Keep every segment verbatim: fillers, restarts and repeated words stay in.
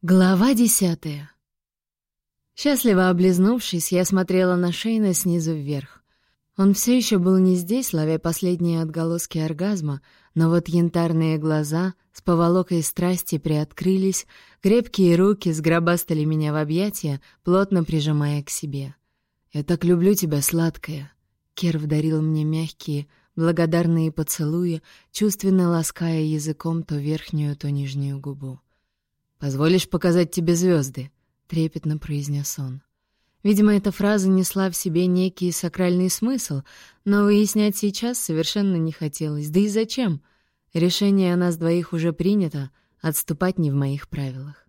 Глава десятая. Счастливо облизнувшись, я смотрела на Шейна снизу вверх. Он все еще был не здесь, ловя последние отголоски оргазма, но вот янтарные глаза с поволокой страсти приоткрылись, крепкие руки сгробастали меня в объятия, плотно прижимая к себе. «Я так люблю тебя, сладкая!» Керв дарил мне мягкие, благодарные поцелуи, чувственно лаская языком то верхнюю, то нижнюю губу. «Позволишь показать тебе звезды?» — трепетно произнес он. Видимо, эта фраза несла в себе некий сакральный смысл, но выяснять сейчас совершенно не хотелось. Да и зачем? Решение о нас двоих уже принято, отступать не в моих правилах.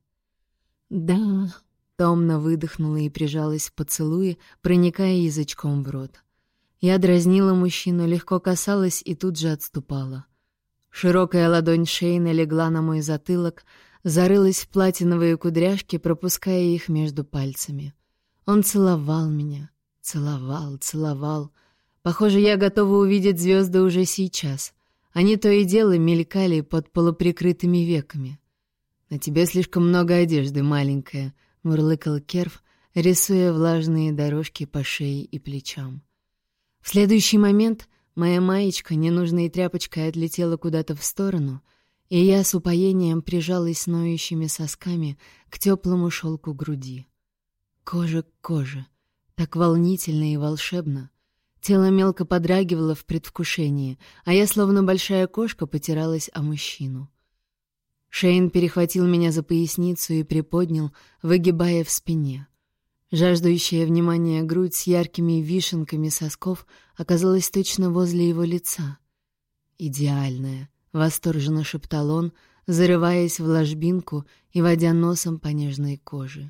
«Да», — томно выдохнула и прижалась в поцелуе, проникая язычком в рот. Я дразнила мужчину, легко касалась и тут же отступала. Широкая ладонь Шейна легла на мой затылок, зарылась в платиновые кудряшки, пропуская их между пальцами. Он целовал меня, целовал, целовал. Похоже, я готова увидеть звезды уже сейчас. Они то и дело мелькали под полуприкрытыми веками. «На тебе слишком много одежды, маленькая», — мурлыкал Керв, рисуя влажные дорожки по шее и плечам. В следующий момент моя маечка ненужной тряпочкой отлетела куда-то в сторону, и я с упоением прижалась ноющими сосками к теплому шелку груди. Кожа к коже, так волнительно и волшебно. Тело мелко подрагивало в предвкушении, а я, словно большая кошка, потиралась о мужчину. Шейн перехватил меня за поясницу и приподнял, выгибая в спине. Жаждущая внимания грудь с яркими вишенками сосков оказалась точно возле его лица. «Идеальная», — восторженно шептал он, зарываясь в ложбинку и водя носом по нежной коже.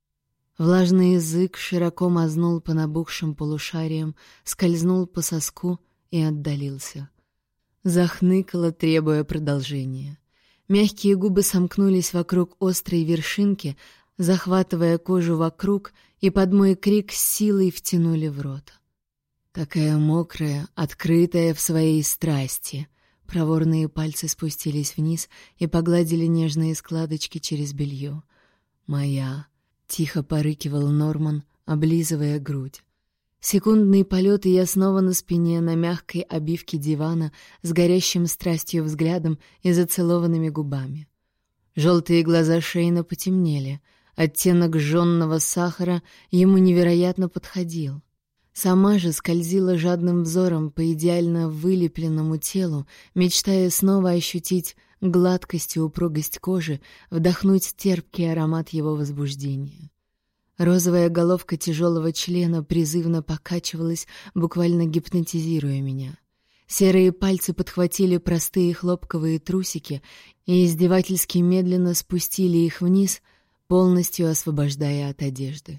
Влажный язык широко мазнул по набухшим полушариям, скользнул по соску и отдалился. Захныкало, требуя продолжения. Мягкие губы сомкнулись вокруг острой вершинки, захватывая кожу вокруг, и под мой крик с силой втянули в рот. Такая мокрая, открытая в своей страсти. Проворные пальцы спустились вниз и погладили нежные складочки через белье. «Моя», — тихо порыкивал Норман, облизывая грудь. Секундный полет, и я снова на спине, на мягкой обивке дивана, с горящим страстью взглядом и зацелованными губами. Желтые глаза Шейна потемнели. Оттенок жженного сахара ему невероятно подходил. Сама же скользила жадным взором по идеально вылепленному телу, мечтая снова ощутить гладкость и упругость кожи, вдохнуть терпкий аромат его возбуждения. Розовая головка тяжелого члена призывно покачивалась, буквально гипнотизируя меня. Серые пальцы подхватили простые хлопковые трусики и издевательски медленно спустили их вниз, полностью освобождая от одежды.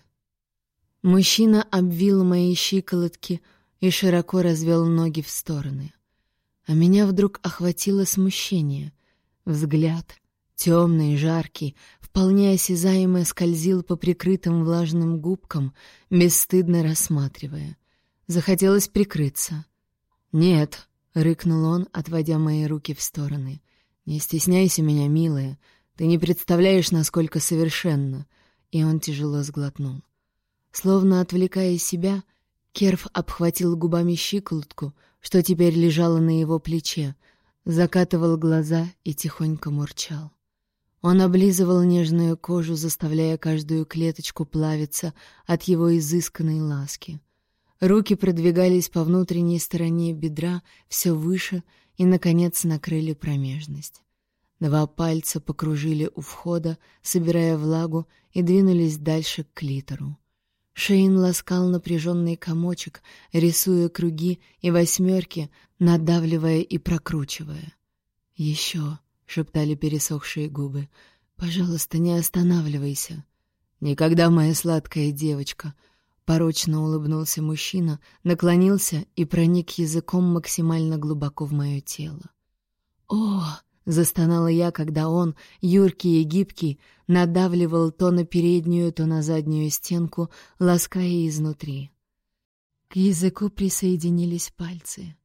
Мужчина обвил мои щиколотки и широко развел ноги в стороны. А меня вдруг охватило смущение. Взгляд, темный, жаркий, вполне осязаемо скользил по прикрытым влажным губкам, бесстыдно рассматривая. Захотелось прикрыться. «Нет», — рыкнул он, отводя мои руки в стороны. «Не стесняйся меня, милая. Ты не представляешь, насколько совершенно». И он тяжело сглотнул. Словно отвлекая себя, Керв обхватил губами щиколотку, что теперь лежало на его плече, закатывал глаза и тихонько мурчал. Он облизывал нежную кожу, заставляя каждую клеточку плавиться от его изысканной ласки. Руки продвигались по внутренней стороне бедра все выше и, наконец, накрыли промежность. Два пальца покружили у входа, собирая влагу, и двинулись дальше к клитору. Шейн ласкал напряженный комочек, рисуя круги и восьмерки, надавливая и прокручивая. «Еще», — шептали пересохшие губы, — «пожалуйста, не останавливайся». «Никогда, моя сладкая девочка», — порочно улыбнулся мужчина, наклонился и проник языком максимально глубоко в мое тело. «О!» — застонала я, когда он, юркий и гибкий, надавливал то на переднюю, то на заднюю стенку, лаская изнутри. К языку присоединились пальцы.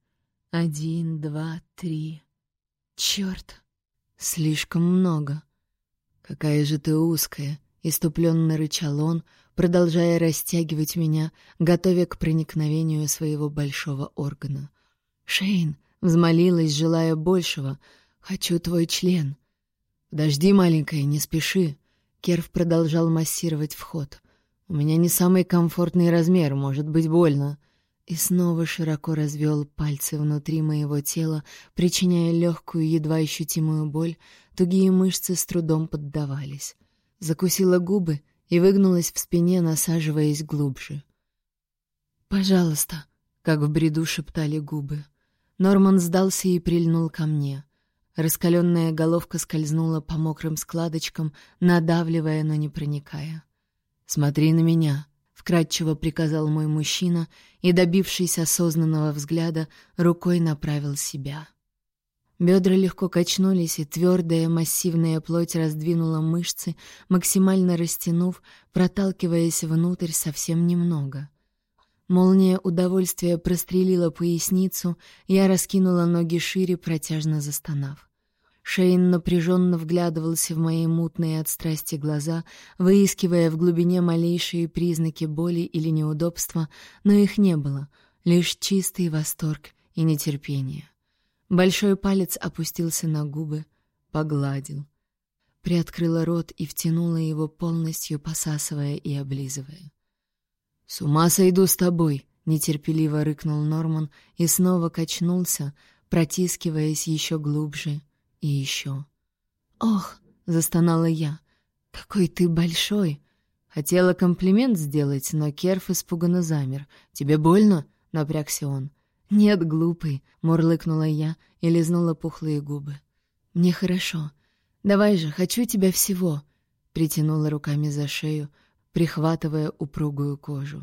Один, два, три. Черт! Слишком много. «Какая же ты узкая!» — иступленно рычал он, продолжая растягивать меня, готовя к проникновению своего большого органа. «Шейн!» — взмолилась, желая большего. «Хочу твой член!» «Подожди, маленькая, не спеши!» Керв продолжал массировать вход. «У меня не самый комфортный размер, может быть больно». И снова широко развел пальцы внутри моего тела, причиняя легкую, едва ощутимую боль. Тугие мышцы с трудом поддавались. Закусила губы и выгнулась в спине, насаживаясь глубже. «Пожалуйста», — как в бреду шептали губы. Норман сдался и прильнул ко мне. Раскаленная головка скользнула по мокрым складочкам, надавливая, но не проникая. «Смотри на меня», — вкратчиво приказал мой мужчина и, добившись осознанного взгляда, рукой направил себя. Бедра легко качнулись, и твердая массивная плоть раздвинула мышцы, максимально растянув, проталкиваясь внутрь совсем немного. Молния удовольствия прострелила поясницу, я раскинула ноги шире, протяжно застонав. Шейн напряженно вглядывался в мои мутные от страсти глаза, выискивая в глубине малейшие признаки боли или неудобства, но их не было, лишь чистый восторг и нетерпение. Большой палец опустился на губы, погладил. Приоткрыла рот и втянула его, полностью посасывая и облизывая. «С ума сойду с тобой!» — нетерпеливо рыкнул Норман и снова качнулся, протискиваясь еще глубже и еще. «Ох!» — застонала я. «Какой ты большой!» Хотела комплимент сделать, но Керф испуганно замер. «Тебе больно?» — напрягся он. «Нет, глупый!» — мурлыкнула я и лизнула пухлые губы. «Мне хорошо. Давай же, хочу тебя всего!» — притянула руками за шею, прихватывая упругую кожу.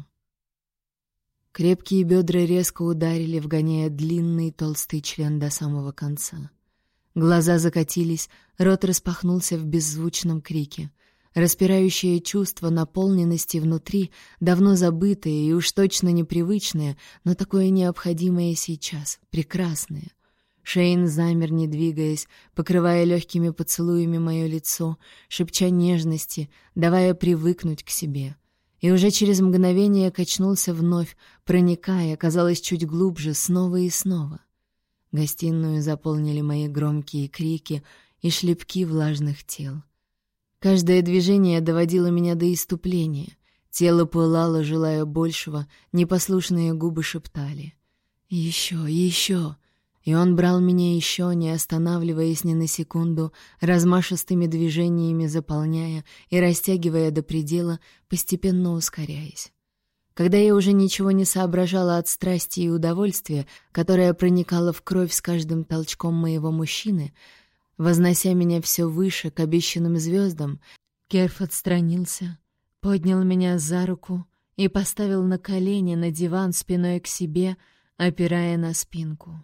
Крепкие бедра резко ударили, вгоняя длинный толстый член до самого конца. Глаза закатились, рот распахнулся в беззвучном крике. Распирающее чувство наполненности внутри, давно забытое и уж точно непривычное, но такое необходимое сейчас, прекрасное. Шейн замер, не двигаясь, покрывая легкими поцелуями мое лицо, шепча нежности, давая привыкнуть к себе. И уже через мгновение качнулся вновь, проникая, казалось, чуть глубже, снова и снова. Гостиную заполнили мои громкие крики и шлепки влажных тел. Каждое движение доводило меня до исступления. Тело пылало, желая большего, непослушные губы шептали. «Еще, еще!» И он брал меня еще, не останавливаясь ни на секунду, размашистыми движениями заполняя и растягивая до предела, постепенно ускоряясь. Когда я уже ничего не соображала от страсти и удовольствия, которое проникало в кровь с каждым толчком моего мужчины, вознося меня все выше к обещанным звездам, Керф отстранился, поднял меня за руку и поставил на колени на диван спиной к себе, опирая на спинку.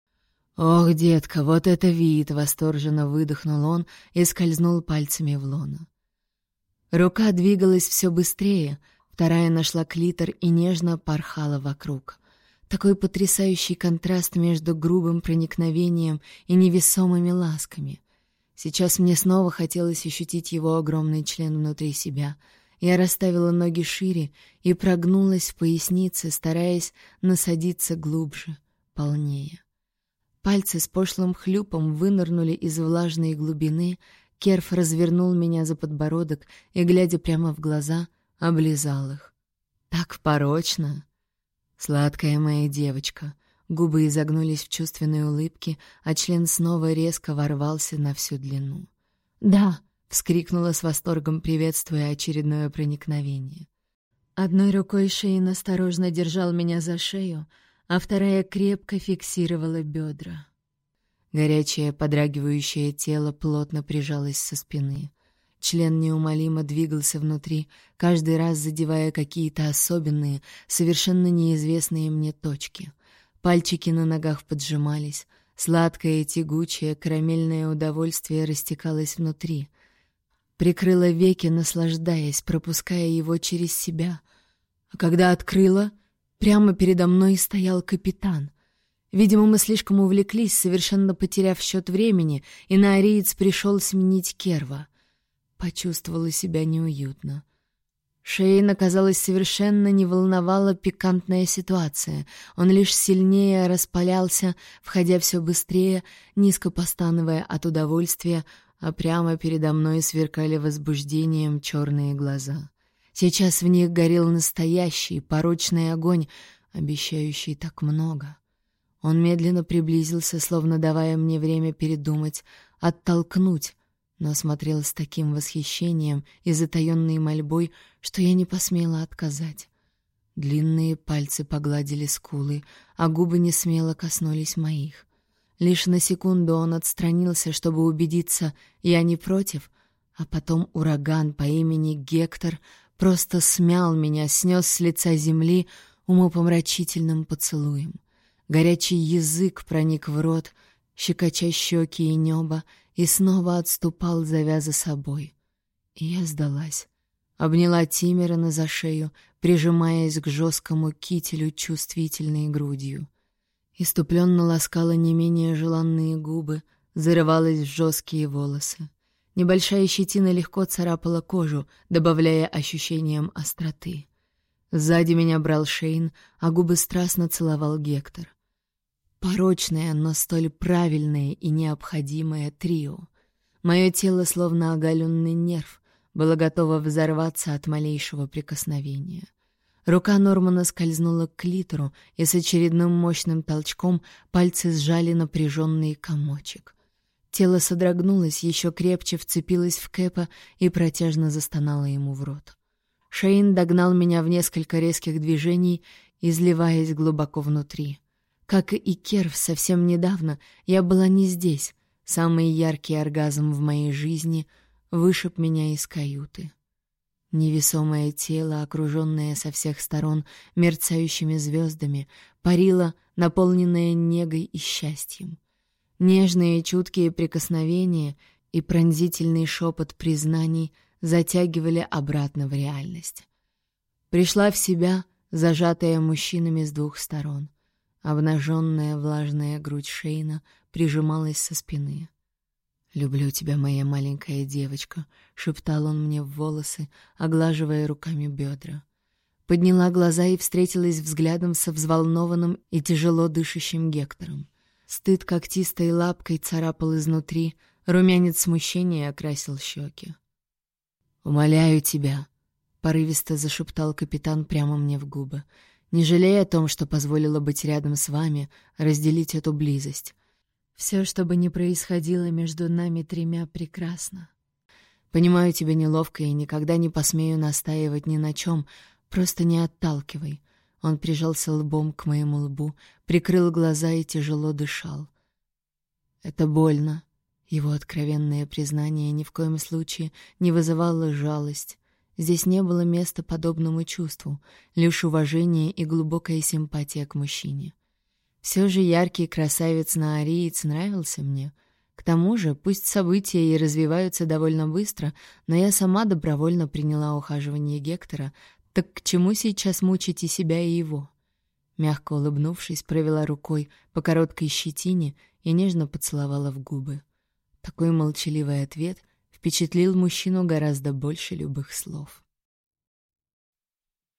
«Ох, детка, вот это вид!» — восторженно выдохнул он и скользнул пальцами в лоно. Рука двигалась все быстрее, вторая нашла клитор и нежно порхала вокруг. Такой потрясающий контраст между грубым проникновением и невесомыми ласками. Сейчас мне снова хотелось ощутить его огромный член внутри себя. Я расставила ноги шире и прогнулась в пояснице, стараясь насадиться глубже, полнее. Пальцы с пошлым хлюпом вынырнули из влажной глубины, Керф развернул меня за подбородок и, глядя прямо в глаза, облизал их. «Так порочно!» «Сладкая моя девочка!» Губы изогнулись в чувственной улыбке, а член снова резко ворвался на всю длину. «Да!» — вскрикнула с восторгом, приветствуя очередное проникновение. Одной рукой Шейн осторожно держал меня за шею, а вторая крепко фиксировала бедра. Горячее, подрагивающее тело плотно прижалось со спины. Член неумолимо двигался внутри, каждый раз задевая какие-то особенные, совершенно неизвестные мне точки. Пальчики на ногах поджимались, сладкое и тягучее карамельное удовольствие растекалось внутри. Прикрыла веки, наслаждаясь, пропуская его через себя. А когда открыла, прямо передо мной стоял капитан. Видимо, мы слишком увлеклись, совершенно потеряв счет времени, и наариец пришел сменить Керва. почувствовала себя неуютно. Шейна, казалось, совершенно не волновала пикантная ситуация. Он лишь сильнее распалялся, входя все быстрее, низко постановая от удовольствия, а прямо передо мной сверкали возбуждением черные глаза. Сейчас в них горел настоящий порочный огонь, обещающий так много. Он медленно приблизился, словно давая мне время передумать, оттолкнуть, но смотрел с таким восхищением и затаённой мольбой, что я не посмела отказать. Длинные пальцы погладили скулы, а губы несмело коснулись моих. Лишь на секунду он отстранился, чтобы убедиться, я не против, а потом ураган по имени Гектор просто смял меня, снес с лица земли умопомрачительным поцелуем. Горячий язык проник в рот, щекоча щеки и небо, и снова отступал, зовя за собой. И я сдалась. Обняла Тимерона за шею, прижимаясь к жесткому кителю чувствительной грудью. Иступленно ласкала не менее желанные губы, зарывалась в жесткие волосы. Небольшая щетина легко царапала кожу, добавляя ощущениям остроты. Сзади меня брал Шейн, а губы страстно целовал Гектор. Порочное, но столь правильное и необходимое трио. Мое тело, словно оголенный нерв, было готово взорваться от малейшего прикосновения. Рука Нормана скользнула к клитору, и с очередным мощным толчком пальцы сжали напряженный комочек. Тело содрогнулось, еще крепче вцепилось в Кэпа и протяжно застонало ему в рот. Шейн догнал меня в несколько резких движений, изливаясь глубоко внутри. Как и Керв совсем недавно, я была не здесь. Самый яркий оргазм в моей жизни вышиб меня из каюты. Невесомое тело, окруженное со всех сторон мерцающими звездами, парило, наполненное негой и счастьем. Нежные чуткие прикосновения и пронзительный шепот признаний затягивали обратно в реальность. Пришла в себя, зажатая мужчинами с двух сторон. Обнаженная влажная грудь Шейна прижималась со спины. «Люблю тебя, моя маленькая девочка», — шептал он мне в волосы, оглаживая руками бедра. Подняла глаза и встретилась взглядом со взволнованным и тяжело дышащим Гектором. Стыд когтистой лапкой царапал изнутри, румянец смущения окрасил щеки. «Умоляю тебя», — порывисто зашептал капитан прямо мне в губы, «не жалей о том, что позволила быть рядом с вами, разделить эту близость. Все, что бы ни происходило между нами тремя, прекрасно. Понимаю, тебе неловко и никогда не посмею настаивать ни на чем, просто не отталкивай». Он прижался лбом к моему лбу, прикрыл глаза и тяжело дышал. «Это больно». Его откровенное признание ни в коем случае не вызывало жалость. Здесь не было места подобному чувству, лишь уважение и глубокая симпатия к мужчине. Все же яркий красавец-наариец нравился мне. К тому же, пусть события и развиваются довольно быстро, но я сама добровольно приняла ухаживание Гектора, так к чему сейчас мучить и себя, и его? Мягко улыбнувшись, провела рукой по короткой щетине и нежно поцеловала в губы. Такой молчаливый ответ впечатлил мужчину гораздо больше любых слов.